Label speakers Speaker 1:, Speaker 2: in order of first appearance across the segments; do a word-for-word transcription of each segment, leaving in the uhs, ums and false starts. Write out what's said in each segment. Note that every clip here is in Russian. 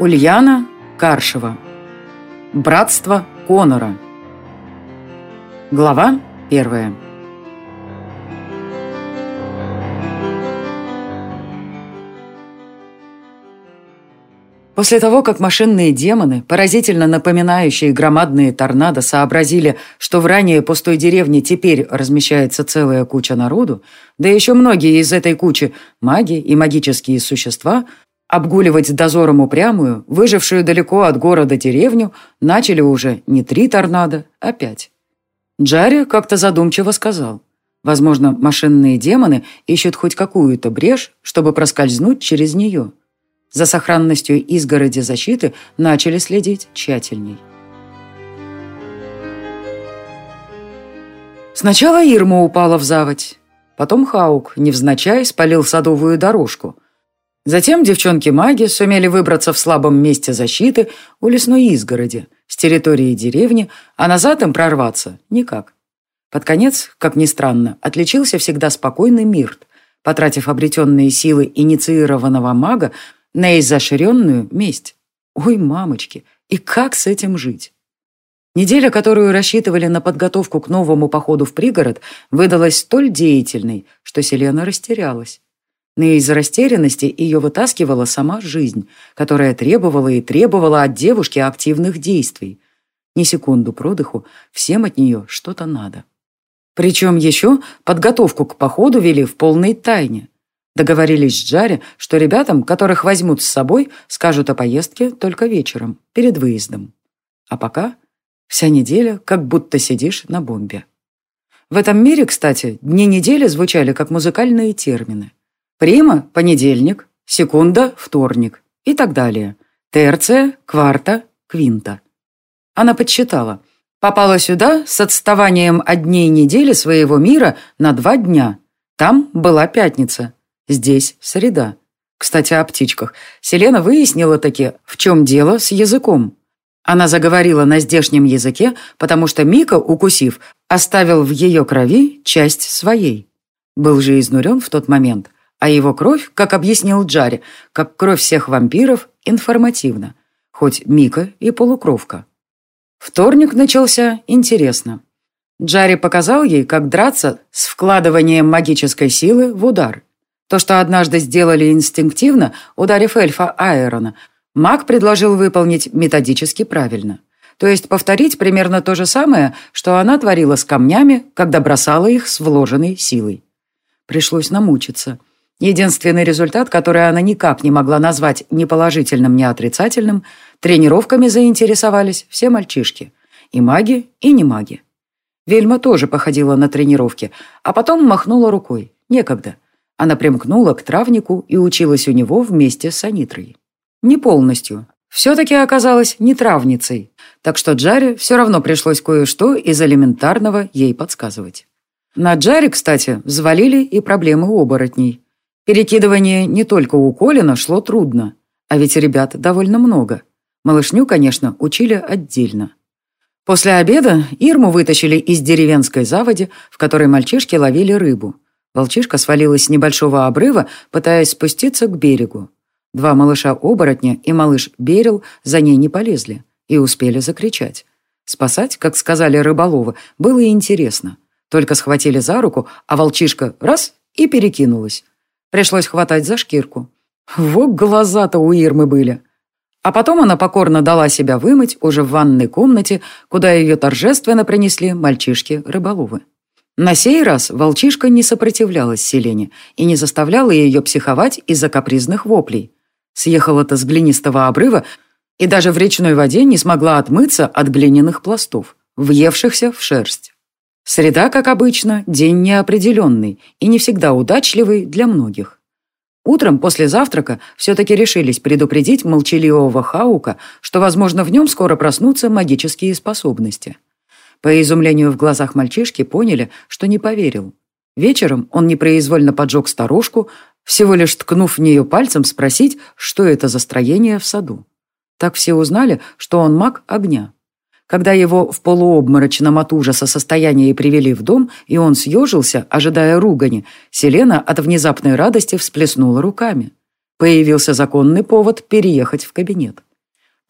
Speaker 1: Ульяна Каршева. Братство Конора. Глава первая. После того, как машинные демоны, поразительно напоминающие громадные торнадо, сообразили, что в ранее пустой деревне теперь размещается целая куча народу, да еще многие из этой кучи маги и магические существа, обгуливать дозором упрямую, выжившую далеко от города деревню, начали уже не три торнадо, а пять. Джарри как-то задумчиво сказал: возможно, машинные демоны ищут хоть какую-то брешь, чтобы проскользнуть через нее. За сохранностью изгороди защиты начали следить тщательней. Сначала Ирма упала в заводь, потом Хаук невзначай спалил садовую дорожку. Затем девчонки-маги сумели выбраться в слабом месте защиты у лесной изгороди, с территории деревни, а назад им прорваться никак. Под конец, как ни странно, отличился всегда спокойный Мирт, потратив обретенные силы инициированного мага на изощренную месть. Ой, мамочки, и как с этим жить? Неделя, которую рассчитывали на подготовку к новому походу в пригород, выдалась столь деятельной, что Селена растерялась. Но из растерянности ее вытаскивала сама жизнь, которая требовала и требовала от девушки активных действий. Ни секунду продыху, всем от нее что-то надо. Причем еще подготовку к походу вели в полной тайне. Договорились с Джарри, что ребятам, которых возьмут с собой, скажут о поездке только вечером, перед выездом. А пока вся неделя как будто сидишь на бомбе. В этом мире, кстати, дни недели звучали как музыкальные термины. Прима – понедельник, секунда – вторник и так далее. Терция, кварта, квинта. Она подсчитала. Попала сюда с отставанием от дней недели своего мира на два дня. Там была пятница. Здесь среда. Кстати, о птичках. Селена выяснила таки, в чем дело с языком. Она заговорила на здешнем языке, потому что Мика, укусив, оставил в ее крови часть своей. Был же изнурен в тот момент, а его кровь, как объяснил Джарри, как кровь всех вампиров, информативна, хоть Мика и полукровка. Вторник начался интересно. Джарри показал ей, как драться с вкладыванием магической силы в удар. То, что однажды сделали инстинктивно, ударив эльфа Аэрона, маг предложил выполнить методически правильно. То есть повторить примерно то же самое, что она творила с камнями, когда бросала их с вложенной силой. Пришлось намучиться. Единственный результат, который она никак не могла назвать ни положительным, ни отрицательным, тренировками заинтересовались все мальчишки. И маги, и не маги. Вельма тоже походила на тренировки, а потом махнула рукой. Некогда. Она примкнула к травнику и училась у него вместе с Анитрой. Не полностью. Все-таки оказалась не травницей, так что Джарри все равно пришлось кое-что из элементарного ей подсказывать. На Джарри, кстати, взвалили и проблемы оборотней. Перекидывание не только у Колина шло трудно, а ведь ребят довольно много. Малышню, конечно, учили отдельно. После обеда Ирму вытащили из деревенской заводи, в которой мальчишки ловили рыбу. Волчишка свалилась с небольшого обрыва, пытаясь спуститься к берегу. Два малыша-оборотня и малыш Берил за ней не полезли и успели закричать. Спасать, как сказали рыболовы, было интересно. Только схватили за руку, а волчишка раз и перекинулась. Пришлось хватать за шкирку. Вот глаза-то у Ирмы были. А потом она покорно дала себя вымыть уже в ванной комнате, куда ее торжественно принесли мальчишки-рыболовы. На сей раз волчишка не сопротивлялась Селене и не заставляла ее психовать из-за капризных воплей. Съехала-то с глинистого обрыва и даже в речной воде не смогла отмыться от глиняных пластов, въевшихся в шерсть. Среда, как обычно, день неопределенный и не всегда удачливый для многих. Утром после завтрака все-таки решились предупредить молчаливого Хаука, что, возможно, в нем скоро проснутся магические способности. По изумлению в глазах мальчишки поняли, что не поверил. Вечером он непроизвольно поджег старушку, всего лишь ткнув в нее пальцем спросить, что это за строение в саду. Так все узнали, что он маг огня. Когда его в полуобморочном от ужаса состоянии привели в дом, и он съежился, ожидая ругани, Селена от внезапной радости всплеснула руками. Появился законный повод переехать в кабинет.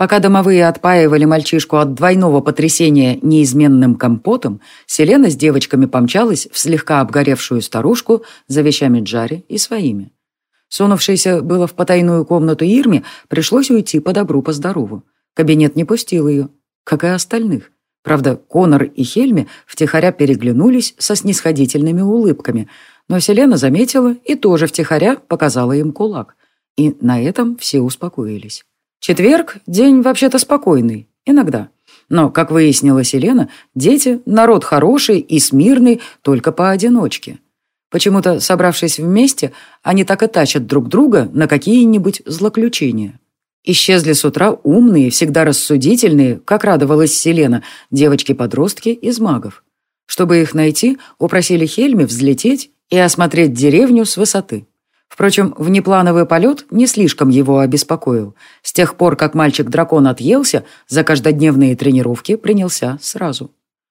Speaker 1: Пока домовые отпаивали мальчишку от двойного потрясения неизменным компотом, Селена с девочками помчалась в слегка обгоревшую старушку за вещами Джари и своими. Сунувшейся было в потайную комнату Ирме, пришлось уйти по добру, по здорову. Кабинет не пустил ее, как и остальных. Правда, Конор и Хельми втихаря переглянулись со снисходительными улыбками, но Селена заметила и тоже втихаря показала им кулак. И на этом все успокоились. Четверг – день вообще-то спокойный, иногда. Но, как выяснила Селена, дети – народ хороший и смирный только поодиночке. Почему-то, собравшись вместе, они так и тащат друг друга на какие-нибудь злоключения. Исчезли с утра умные, всегда рассудительные, как радовалась Селена, девочки-подростки из магов. Чтобы их найти, упросили Хельми взлететь и осмотреть деревню с высоты. Впрочем, внеплановый полет не слишком его обеспокоил. С тех пор, как мальчик-дракон отъелся, за каждодневные тренировки принялся сразу.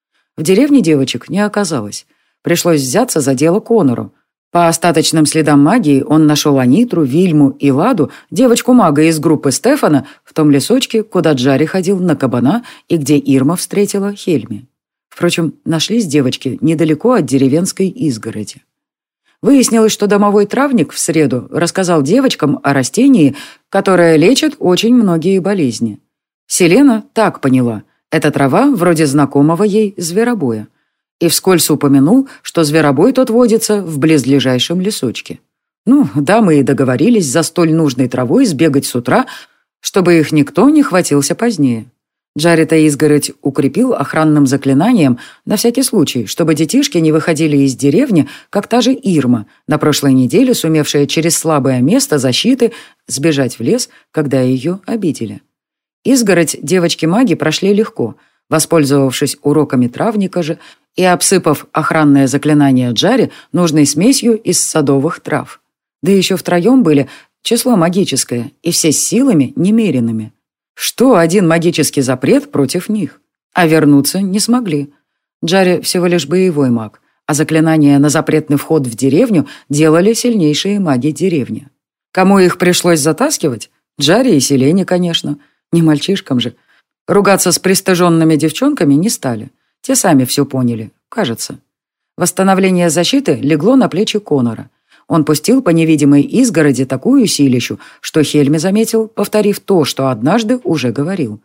Speaker 1: В деревне девочек не оказалось. Пришлось взяться за дело Конору. По остаточным следам магии он нашел Анитру, Вильму и Ладу, девочку-мага из группы Стефана, в том лесочке, куда Джари ходил на кабана и где Ирма встретила Хельми. Впрочем, нашлись девочки недалеко от деревенской изгороди. Выяснилось, что домовой травник в среду рассказал девочкам о растении, которое лечит очень многие болезни. Селена так поняла, это трава вроде знакомого ей зверобоя. И вскользь упомянул, что зверобой тот водится в близлежащем лесочке. Ну, да, мы и договорились за столь нужной травой сбегать с утра, чтобы их никто не хватился позднее. Джари-то изгородь укрепил охранным заклинанием на всякий случай, чтобы детишки не выходили из деревни, как та же Ирма, на прошлой неделе сумевшая через слабое место защиты сбежать в лес, когда ее обидели. Изгородь девочки-маги прошли легко, воспользовавшись уроками травника же и обсыпав охранное заклинание Джари нужной смесью из садовых трав. Да еще втроем были число магическое, и все с силами немеренными. Что один магический запрет против них? А вернуться не смогли. Джари всего лишь боевой маг, а заклинания на запретный вход в деревню делали сильнейшие маги деревни. Кому их пришлось затаскивать? Джари и Селене, конечно. Не мальчишкам же. Ругаться с пристыженными девчонками не стали. Те сами все поняли, кажется. Восстановление защиты легло на плечи Конора. Он пустил по невидимой изгороди такую силищу, что Хельми заметил, повторив то, что однажды уже говорил.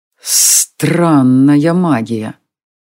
Speaker 1: «Странная магия».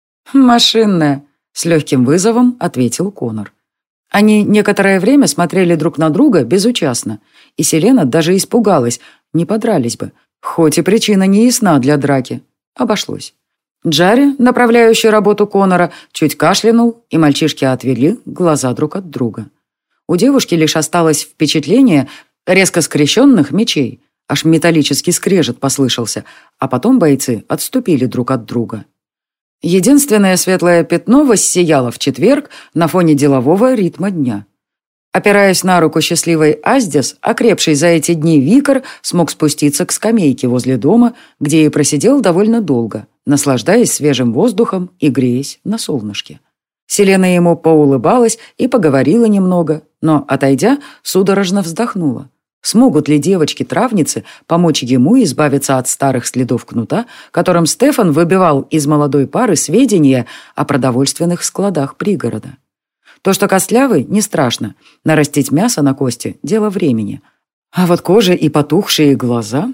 Speaker 1: «Машинная», — с легким вызовом ответил Конор. Они некоторое время смотрели друг на друга безучастно, и Селена даже испугалась, не подрались бы, хоть и причина не ясна для драки. Обошлось. Джари, направляющий работу Конора, чуть кашлянул, и мальчишки отвели глаза друг от друга. У девушки лишь осталось впечатление резко скрещенных мечей. Аж металлический скрежет послышался, а потом бойцы отступили друг от друга. Единственное светлое пятно воссияло в четверг на фоне делового ритма дня. Опираясь на руку счастливой Аздес, окрепший за эти дни Викар смог спуститься к скамейке возле дома, где и просидел довольно долго, наслаждаясь свежим воздухом и греясь на солнышке. Селена ему поулыбалась и поговорила немного, но, отойдя, судорожно вздохнула. Смогут ли девочки-травницы помочь ему избавиться от старых следов кнута, которым Стефан выбивал из молодой пары сведения о продовольственных складах пригорода? То, что костлявый, не страшно. Нарастить мясо на кости – дело времени. А вот кожа и потухшие глаза...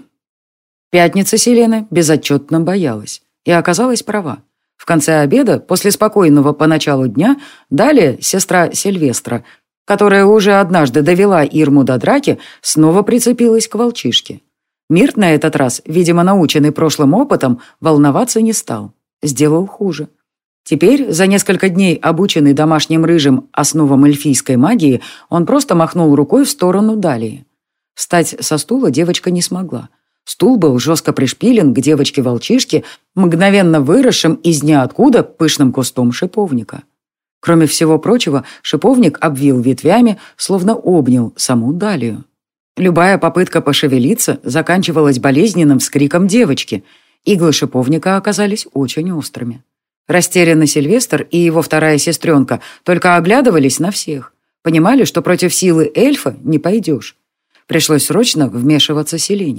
Speaker 1: Пятница Селена безотчетно боялась. И оказалась права. В конце обеда, после спокойного поначалу дня, далее сестра Сильвестра, которая уже однажды довела Ирму до драки, снова прицепилась к волчишке. Мирт на этот раз, видимо, наученный прошлым опытом, волноваться не стал. Сделал хуже. Теперь, за несколько дней обученный домашним рыжим основам эльфийской магии, он просто махнул рукой в сторону Далии. Встать со стула девочка не смогла. Стул был жестко пришпилен к девочке-волчишке, мгновенно выросшим из ниоткуда пышным кустом шиповника. Кроме всего прочего, шиповник обвил ветвями, словно обнял саму Далию. Любая попытка пошевелиться заканчивалась болезненным вскриком девочки. Иглы шиповника оказались очень острыми. Растерянный Сильвестр и его вторая сестренка только оглядывались на всех. Понимали, что против силы эльфа не пойдешь. Пришлось срочно вмешиваться Селене,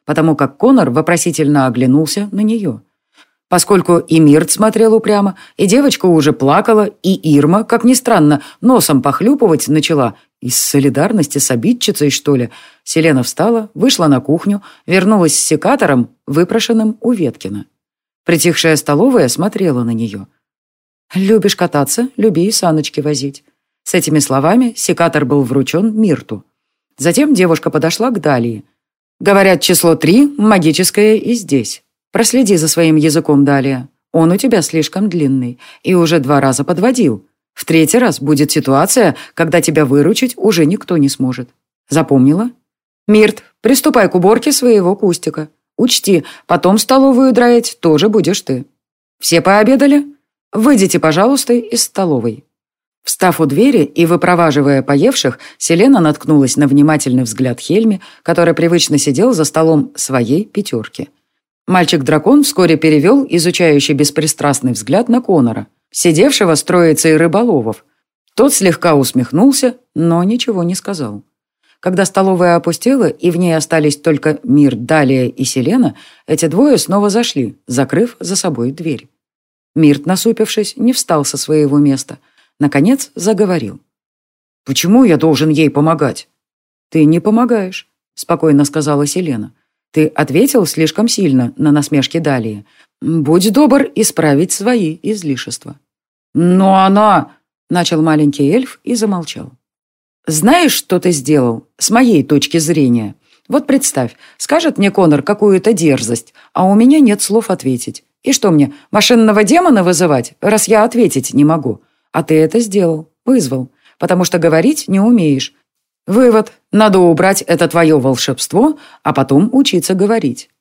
Speaker 1: потому как Конор вопросительно оглянулся на нее. Поскольку и Мирт смотрел упрямо, и девочка уже плакала, и Ирма, как ни странно, носом похлюпывать начала, из солидарности с обидчицей, что ли, Селена встала, вышла на кухню, вернулась с секатором, выпрошенным у Веткина. Притихшая столовая смотрела на нее. «Любишь кататься, люби и саночки возить». С этими словами секатор был вручен Мирту. Затем девушка подошла к Далии. «Говорят, число три магическое и здесь. Проследи за своим языком, Далия. Он у тебя слишком длинный и уже два раза подводил. В третий раз будет ситуация, когда тебя выручить уже никто не сможет. Запомнила? Мирт, приступай к уборке своего кустика. Учти, потом столовую драить тоже будешь ты. Все пообедали? Выйдите, пожалуйста, из столовой». Встав у двери и выпроваживая поевших, Селена наткнулась на внимательный взгляд Хельми, который привычно сидел за столом своей пятерки. Мальчик-дракон вскоре перевел изучающий беспристрастный взгляд на Конора, сидевшего с троицей рыболовов. Тот слегка усмехнулся, но ничего не сказал. Когда столовая опустела, и в ней остались только Мирт, Далия и Селена, эти двое снова зашли, закрыв за собой дверь. Мирт, насупившись, не встал со своего места. Наконец заговорил. «Почему я должен ей помогать?» «Ты не помогаешь», — спокойно сказала Селена. «Ты ответил слишком сильно на насмешки Далии. Будь добр исправить свои излишества». «Но она...» — начал маленький эльф и замолчал. «Знаешь, что ты сделал? С моей точки зрения. Вот представь, скажет мне Конор какую-то дерзость, а у меня нет слов ответить. И что мне, машинного демона вызывать, раз я ответить не могу? А ты это сделал, вызвал, потому что говорить не умеешь. Вывод. Надо убрать это твое волшебство, а потом учиться говорить».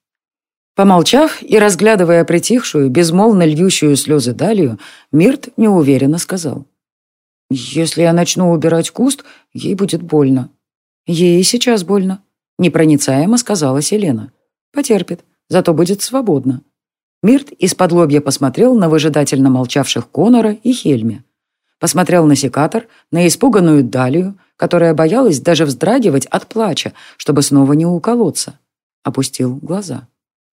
Speaker 1: Помолчав и разглядывая притихшую, безмолвно льющую слезы Далию, Мирт неуверенно сказал. «Если я начну убирать куст, ей будет больно». «Ей сейчас больно», — непроницаемо сказала Селена. «Потерпит, зато будет свободна». Мирт из-под лобья посмотрел на выжидательно молчавших Конора и Хельми. Посмотрел на секатор, на испуганную Далию, которая боялась даже вздрагивать от плача, чтобы снова не уколоться. Опустил глаза.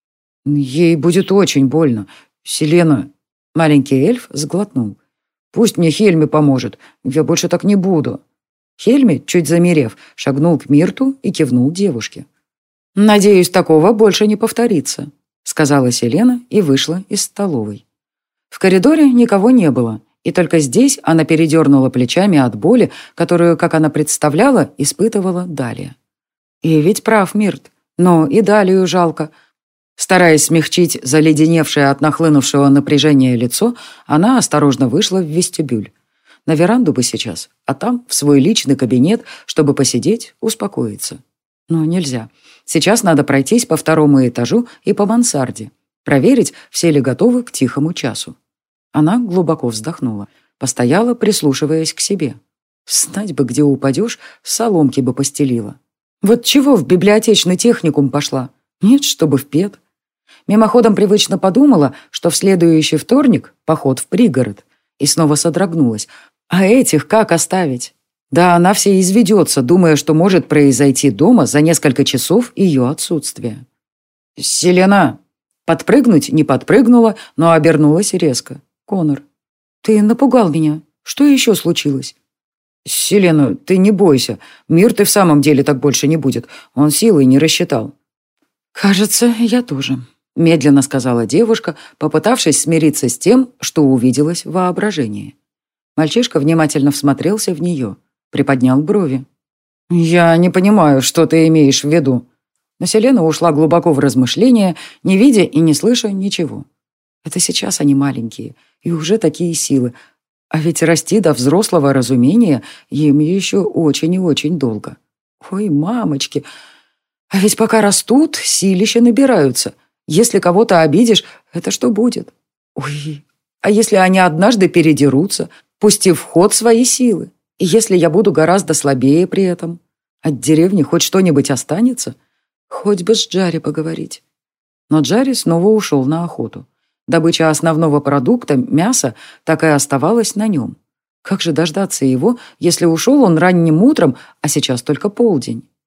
Speaker 1: «Ей будет очень больно. Селена...» Маленький эльф сглотнул. «Пусть мне Хельми поможет. Я больше так не буду». Хельми, чуть замерев, шагнул к Мирту и кивнул девушке. «Надеюсь, такого больше не повторится», — сказала Селена и вышла из столовой. В коридоре никого не было. И только здесь она передернула плечами от боли, которую, как она представляла, испытывала Далия. И ведь прав Мирт, но и Далию жалко. Стараясь смягчить заледеневшее от нахлынувшего напряжения лицо, она осторожно вышла в вестибюль. На веранду бы сейчас, а там в свой личный кабинет, чтобы посидеть, успокоиться. Но нельзя. Сейчас надо пройтись по второму этажу и по мансарде, проверить, все ли готовы к тихому часу. Она глубоко вздохнула, постояла, прислушиваясь к себе. Знать бы, где упадешь, соломки бы постелила. Вот чего в библиотечный техникум пошла? Нет, чтобы в пед. Мимоходом привычно подумала, что в следующий вторник поход в пригород. И снова содрогнулась. А этих как оставить? Да она все изведется, думая, что может произойти дома за несколько часов ее отсутствия. «Селена!» Подпрыгнуть не подпрыгнула, но обернулась резко. «Конор, ты напугал меня. Что еще случилось?» «Селена, ты не бойся. Мирт и в самом деле так больше не будет. Он силой не рассчитал». «Кажется, я тоже», — медленно сказала девушка, попытавшись смириться с тем, что увиделось в воображении. Мальчишка внимательно всмотрелся в нее, приподнял брови. «Я не понимаю, что ты имеешь в виду». Но Селена ушла глубоко в размышления, не видя и не слыша ничего. Это сейчас они маленькие, и уже такие силы. А ведь расти до взрослого разумения им еще очень и очень долго. Ой, мамочки, а ведь пока растут, силища набираются. Если кого-то обидишь, это что будет? Ой, а если они однажды передерутся, пустив в ход свои силы? И если я буду гораздо слабее при этом? От деревни хоть что-нибудь останется? Хоть бы с Джарри поговорить. Но Джарри снова ушел на охоту. Добыча основного продукта, мяса, так и оставалась на нем. Как же дождаться его, если ушел он ранним утром, а сейчас только полдень?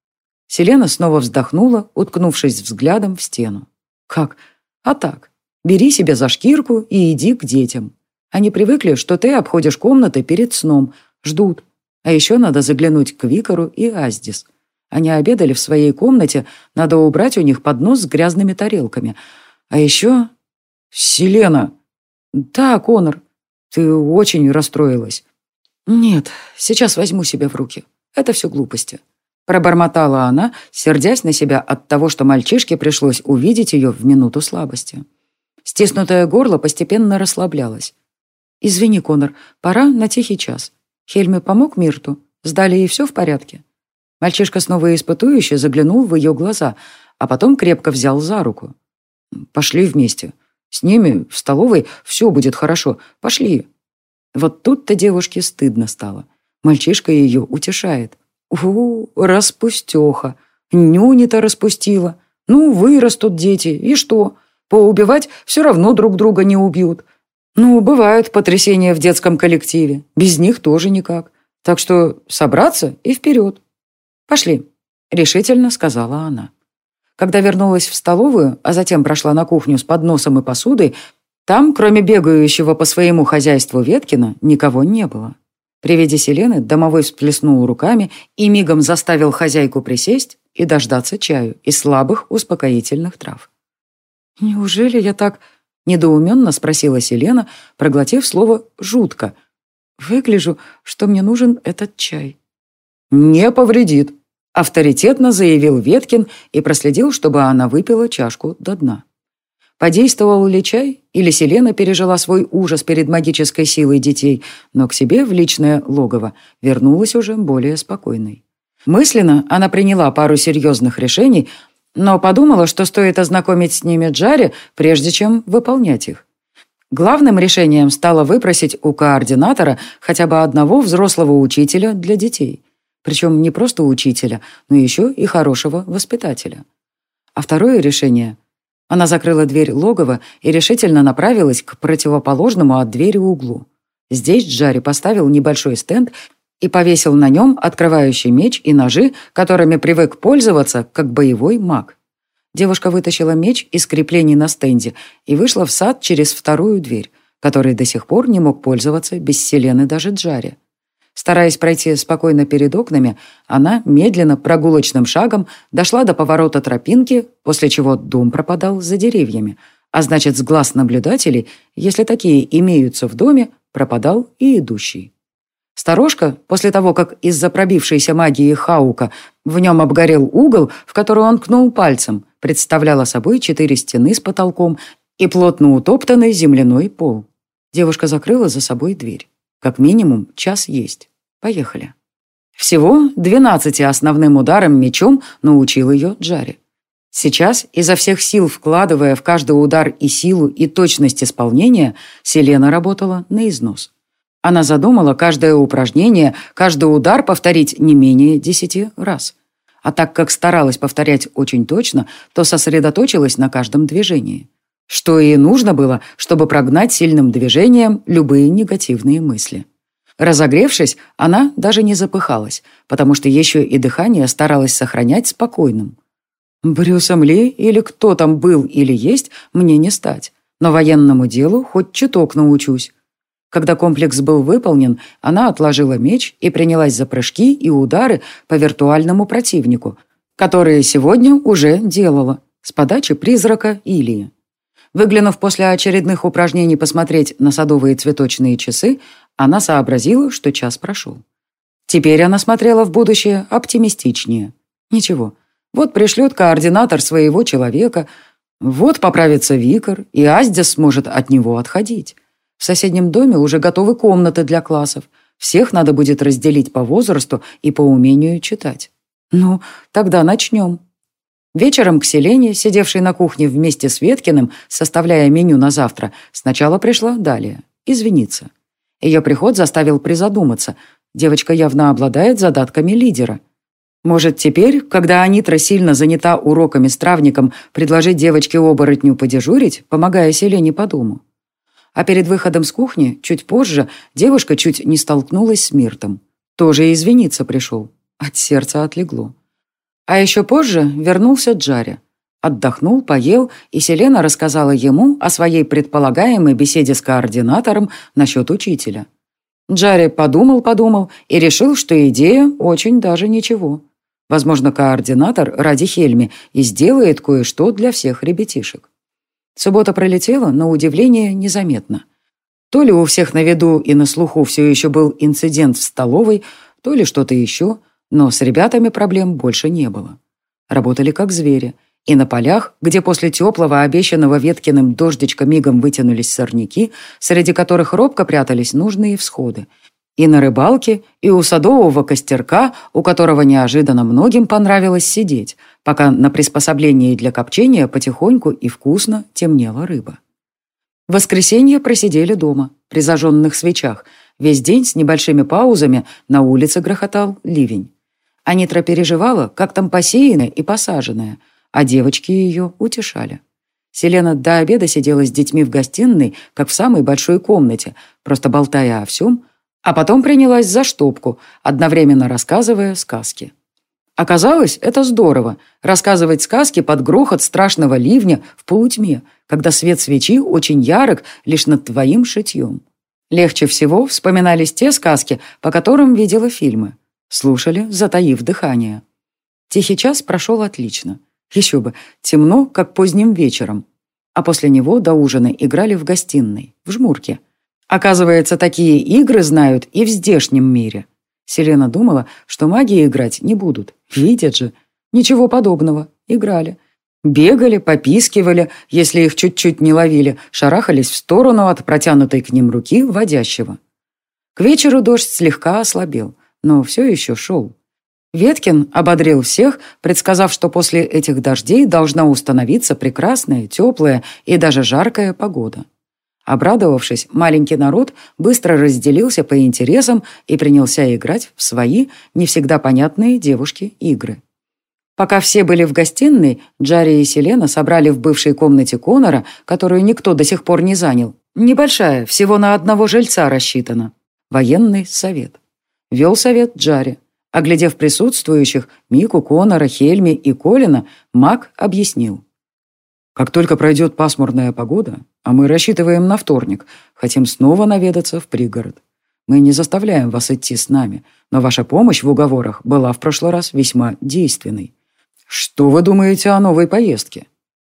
Speaker 1: Селена снова вздохнула, уткнувшись взглядом в стену. «Как? А так. Бери себя за шкирку и иди к детям. Они привыкли, что ты обходишь комнаты перед сном, ждут. А еще надо заглянуть к Викару и Аздис. Они обедали в своей комнате, надо убрать у них поднос с грязными тарелками. А еще... Селена!» «Да, Конор, ты очень расстроилась». «Нет, сейчас возьму себя в руки. Это все глупости». Пробормотала она, сердясь на себя от того, что мальчишке пришлось увидеть ее в минуту слабости. Стиснутое горло постепенно расслаблялось. «Извини, Конор, пора на тихий час. Хельми помог Мирту? Сдали ей все в порядке?» Мальчишка снова испытующе заглянул в ее глаза, а потом крепко взял за руку. «Пошли вместе. С ними в столовой все будет хорошо. Пошли». Вот тут-то девушке стыдно стало. Мальчишка ее утешает. «У, распустеха. Нюни-то распустила. Ну, вырастут дети, и что? Поубивать все равно друг друга не убьют. Ну, бывают потрясения в детском коллективе. Без них тоже никак. Так что собраться и вперед». «Пошли», — решительно сказала она. Когда вернулась в столовую, а затем прошла на кухню с подносом и посудой, там, кроме бегающего по своему хозяйству Веткина, никого не было. При виде Селены домовой всплеснул руками и мигом заставил хозяйку присесть и дождаться чаю из слабых успокоительных трав. «Неужели я так...» — недоуменно спросила Селена, проглотив слово «жутко». «Выгляжу, что мне нужен этот чай». «Не повредит», — авторитетно заявил Веткин и проследил, чтобы она выпила чашку до дна. Подействовал ли чай, или Селена пережила свой ужас перед магической силой детей, но к себе в личное логово вернулась уже более спокойной. Мысленно она приняла пару серьезных решений, но подумала, что стоит ознакомить с ними Джаре, прежде чем выполнять их. Главным решением стало выпросить у координатора хотя бы одного взрослого учителя для детей. Причем не просто учителя, но еще и хорошего воспитателя. А второе решение... Она закрыла дверь логова и решительно направилась к противоположному от двери углу. Здесь Джари поставил небольшой стенд и повесил на нем открывающий меч и ножи, которыми привык пользоваться, как боевой маг. Девушка вытащила меч из креплений на стенде и вышла в сад через вторую дверь, которой до сих пор не мог пользоваться без Селены даже Джари. Стараясь пройти спокойно перед окнами, она медленно, прогулочным шагом дошла до поворота тропинки, после чего дом пропадал за деревьями, а значит, с глаз наблюдателей, если такие имеются в доме, пропадал и идущий. Сторожка, после того, как из-за пробившейся магии Хаука в нем обгорел угол, в который он ткнул пальцем, представляла собой четыре стены с потолком и плотно утоптанный земляной пол. Девушка закрыла за собой дверь. Как минимум, час есть. Поехали. Всего двенадцати основным ударом мечом научил ее Джари. Сейчас, изо всех сил вкладывая в каждый удар и силу, и точность исполнения, Селена работала на износ. Она задумала каждое упражнение, каждый удар повторить не менее десяти раз. А так как старалась повторять очень точно, то сосредоточилась на каждом движении. Что и нужно было, чтобы прогнать сильным движением любые негативные мысли. Разогревшись, она даже не запыхалась, потому что еще и дыхание старалась сохранять спокойным. Брюсом Ли или кто там был или есть, мне не стать, но военному делу хоть чуток научусь. Когда комплекс был выполнен, она отложила меч и принялась за прыжки и удары по виртуальному противнику, которые сегодня уже делала, с подачи призрака Илии. Выглянув после очередных упражнений посмотреть на садовые цветочные часы, она сообразила, что час прошел. Теперь она смотрела в будущее оптимистичнее. Ничего, вот пришлет координатор своего человека, вот поправится Викар, и Аздис сможет от него отходить. В соседнем доме уже готовы комнаты для классов. Всех надо будет разделить по возрасту и по умению читать. Ну, тогда начнем. Вечером к Селене, сидевшей на кухне вместе с Веткиным, составляя меню на завтра, сначала пришла Далия извиниться. Ее приход заставил призадуматься. Девочка явно обладает задатками лидера. Может, теперь, когда Анитра сильно занята уроками с травником, предложить девочке-оборотню подежурить, помогая Селене по дому? А перед выходом с кухни, чуть позже, девушка чуть не столкнулась с Миртом. Тоже извиниться пришел. От сердца отлегло. А еще позже вернулся Джарри. Отдохнул, поел, и Селена рассказала ему о своей предполагаемой беседе с координатором насчет учителя. Джарри подумал-подумал и решил, что идея очень даже ничего. Возможно, координатор ради Хельми и сделает кое-что для всех ребятишек. Суббота пролетела, на удивление, незаметно. То ли у всех на виду и на слуху все еще был инцидент в столовой, то ли что-то еще, но с ребятами проблем больше не было. Работали как звери. И на полях, где после теплого, обещанного Веткиным дождичка мигом вытянулись сорняки, среди которых робко прятались нужные всходы. И на рыбалке, и у садового костерка, у которого неожиданно многим понравилось сидеть, пока на приспособлении для копчения потихоньку и вкусно темнела рыба. В воскресенье просидели дома, при зажженных свечах. Весь день с небольшими паузами на улице грохотал ливень. Анитра переживала, как там посеянное и посаженное, а девочки ее утешали. Селена до обеда сидела с детьми в гостиной, как в самой большой комнате, просто болтая о всем, а потом принялась за штопку, одновременно рассказывая сказки. Оказалось, это здорово – рассказывать сказки под грохот страшного ливня в полутьме, когда свет свечи очень ярок лишь над твоим шитьем. Легче всего вспоминались те сказки, по которым видела фильмы. Слушали, затаив дыхание. Тихий час прошел отлично. Еще бы, темно, как поздним вечером. А после него до ужина играли в гостиной, в жмурке. Оказывается, такие игры знают и в здешнем мире. Селена думала, что маги играть не будут. Видят же. Ничего подобного. Играли. Бегали, попискивали, если их чуть-чуть не ловили, шарахались в сторону от протянутой к ним руки водящего. К вечеру дождь слегка ослабел, но все еще шел. Веткин ободрил всех, предсказав, что после этих дождей должна установиться прекрасная, теплая и даже жаркая погода. Обрадовавшись, маленький народ быстро разделился по интересам и принялся играть в свои, не всегда понятные девушке игры. Пока все были в гостиной, Джарри и Селена собрали в бывшей комнате Конора, которую никто до сих пор не занял, небольшая, всего на одного жильца рассчитана, военный совет. Вел совет Джарри. Оглядев присутствующих, Мику, Конора, Хельми и Колина, маг объяснил. «Как только пройдет пасмурная погода, а мы рассчитываем на вторник, хотим снова наведаться в пригород. Мы не заставляем вас идти с нами, но ваша помощь в уговорах была в прошлый раз весьма действенной. Что вы думаете о новой поездке?»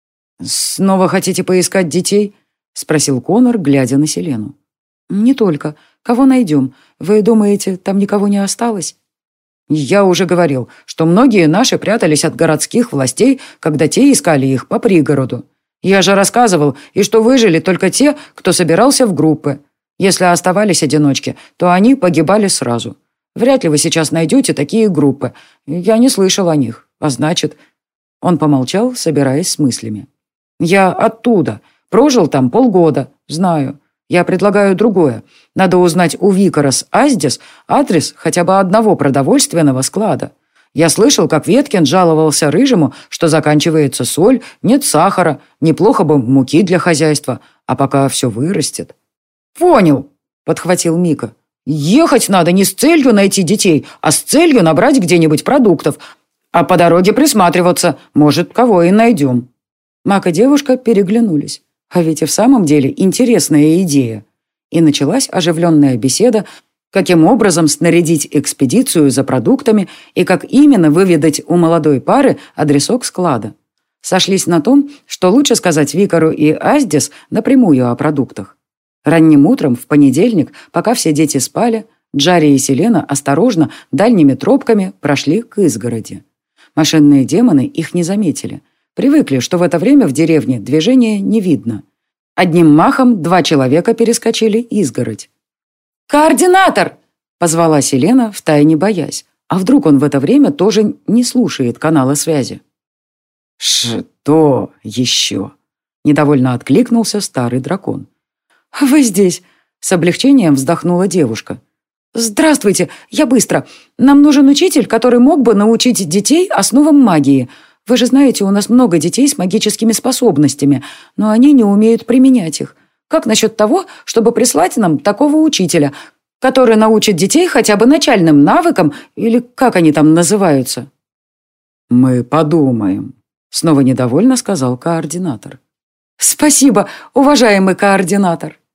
Speaker 1: «Снова хотите поискать детей?» — спросил Конор, глядя на Селену. «Не только. Кого найдем? Вы думаете, там никого не осталось?» «Я уже говорил, что многие наши прятались от городских властей, когда те искали их по пригороду. Я же рассказывал, и что выжили только те, кто собирался в группы. Если оставались одиночки, то они погибали сразу. Вряд ли вы сейчас найдете такие группы. Я не слышал о них. А значит...» Он помолчал, собираясь с мыслями. «Я оттуда. Прожил там полгода. Знаю. Я предлагаю другое. Надо узнать у Викарас Аздис адрес хотя бы одного продовольственного склада. Я слышал, как Веткин жаловался Рыжему, что заканчивается соль, нет сахара, неплохо бы муки для хозяйства, а пока все вырастет». «Понял», — подхватил Мика. «Ехать надо не с целью найти детей, а с целью набрать где-нибудь продуктов, а по дороге присматриваться, может, кого и найдем». Мак и девушка переглянулись. А ведь и в самом деле интересная идея. И началась оживленная беседа, каким образом снарядить экспедицию за продуктами и как именно выведать у молодой пары адресок склада. Сошлись на том, что лучше сказать Викару и Аздис напрямую о продуктах. Ранним утром, в понедельник, пока все дети спали, Джарри и Селена осторожно, дальними тропками прошли к изгороди. Машинные демоны их не заметили. Привыкли, что в это время в деревне движения не видно. Одним махом два человека перескочили изгородь. «Координатор!» — позвала Селена, втайне боясь. А вдруг он в это время тоже не слушает канала связи? «Что еще?» — недовольно откликнулся старый дракон. «Вы здесь!» — с облегчением вздохнула девушка. «Здравствуйте, я быстро. Нам нужен учитель, который мог бы научить детей основам магии. Вы же знаете, у нас много детей с магическими способностями, но они не умеют применять их. Как насчет того, чтобы прислать нам такого учителя, который научит детей хотя бы начальным навыкам, или как они там называются?» Мы подумаем, снова недовольно сказал координатор.
Speaker 2: Спасибо, уважаемый координатор.